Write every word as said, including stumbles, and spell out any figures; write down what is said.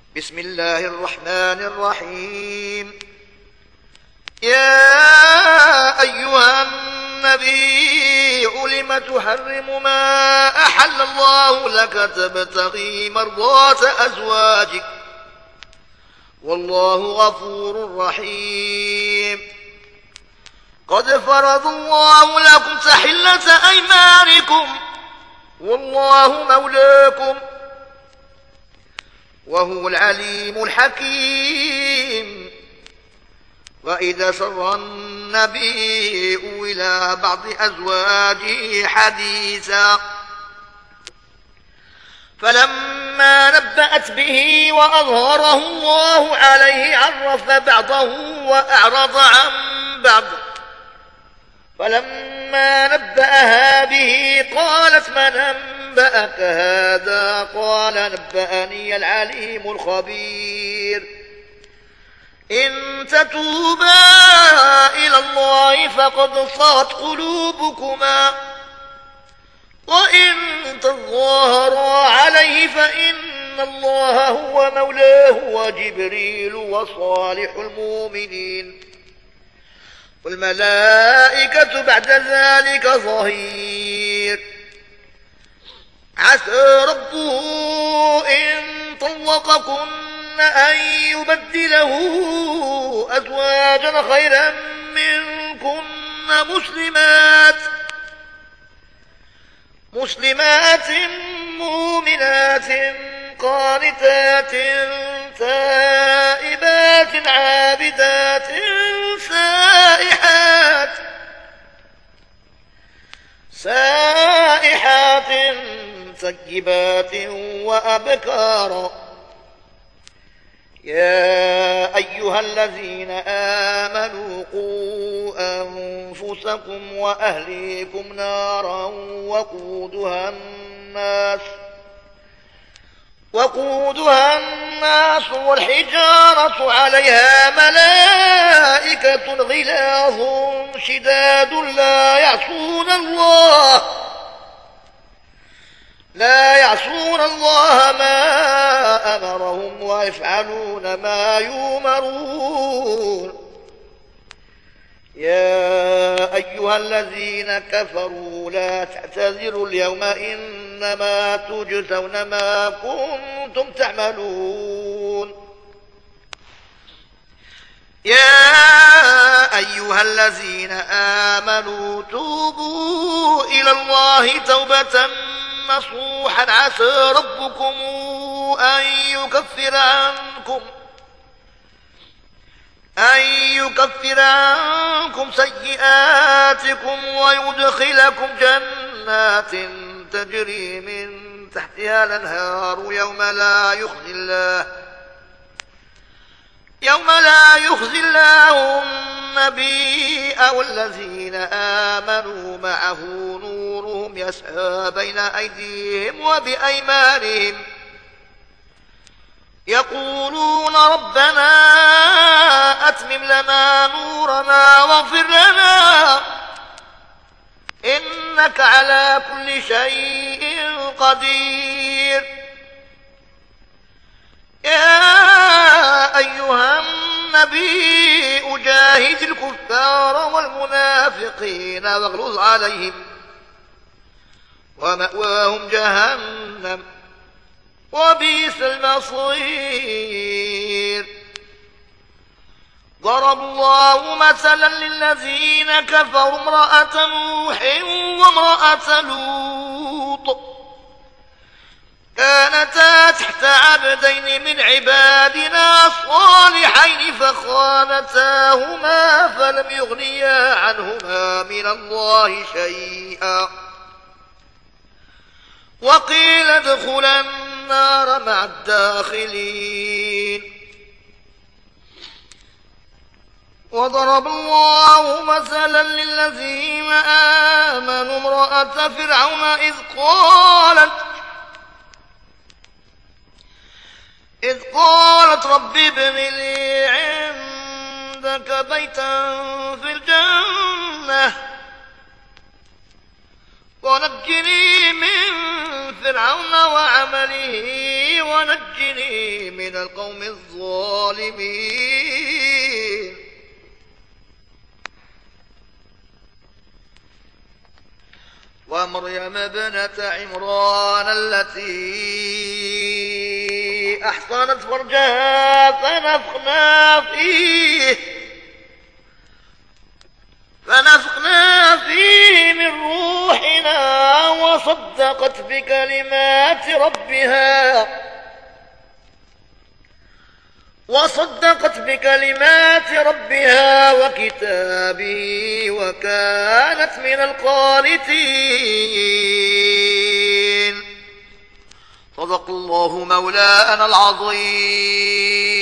بسم الله الرحمن الرحيم. يا أيها النبي لم تحرم ما أحل الله لك تبتغي مرضات أزواجك والله غفور رحيم. قد فرض الله لكم تحلة أيمانكم والله مولاكم وهو العليم الحكيم. وإذا سر النبي إلى بعض أزواجه حديثا فلما نبأت به وأظهره الله عليه عرف بعضه وأعرض عن بعض. فلما نبأها به قالت من أنبأك هذا؟ قال نبأني العليم الخبير. إن تتوبا إلى الله فقد صغت قلوبكما وإن تظاهرا عليه فإن الله هو مولاه وجبريل وصالح المؤمنين والملائكة بعد ذلك ظهير. عسى ربه إن طلقكن أن يبدله أزواجا خيرا منكن مسلمات مسلمات مؤمنات قانتات تائبات عابدات سائحات سائحات طيبات وأبكارا. يا أيها الذين آمنوا قوا أنفسكم وأهليكم نارا وقودها الناس وقودها الناس والحجارة عليها ملائكة غلاظ شداد لا يعصون الله لا يعصون الله ما أمرهم ويفعلون ما يؤمرون. يا أيها الذين كفروا لا تعتذروا اليوم إنما تجزون ما كنتم تعملون. يا أيها الذين آمنوا توبوا إلى الله توبة نصوحا عسى ربكم أن يكفر عنكم أن يكفر عنكم سيئاتكم ويدخلكم جنات تجري من تحتها الأنهار يوم لا يخزي الله يوم لا يخزي الله النبي والذين آمنوا معه نورهم يسعى بين أيديهم وبأيمانهم يقولون ربنا أتمم لنا نورنا واغفر لنا إنك على كل شيء قدير. يا أيها النبي أجاهد الكفار والمنافقين واغلظ عليهم ومأواهم جهنم وبئس المصير. ضرب الله مثلا للذين كفروا امرأة نوح وامرأة لوط كانتا تحت عبدين من عبادنا صالحين فخانتاهما فلم يغنيا عنهما من الله شيئا وقيل ادخلا النار مع الداخلين. وضرب الله مثلا للذين آمنوا امرأة فرعون إذ قالت إذ قالت رب ابن لي عندك بيتا في الجنة ونجني من فرعون وعمله ونجني من القوم الظالمين. ومريم ابنة عمران التي أحصنت فرجها فنفخنا فيه فنفخنا فيه من روحنا وصدقت بكلمات ربها وصدقت بكلمات ربها وكتابه وكانت من القانتين. صدق الله مولانا العظيم.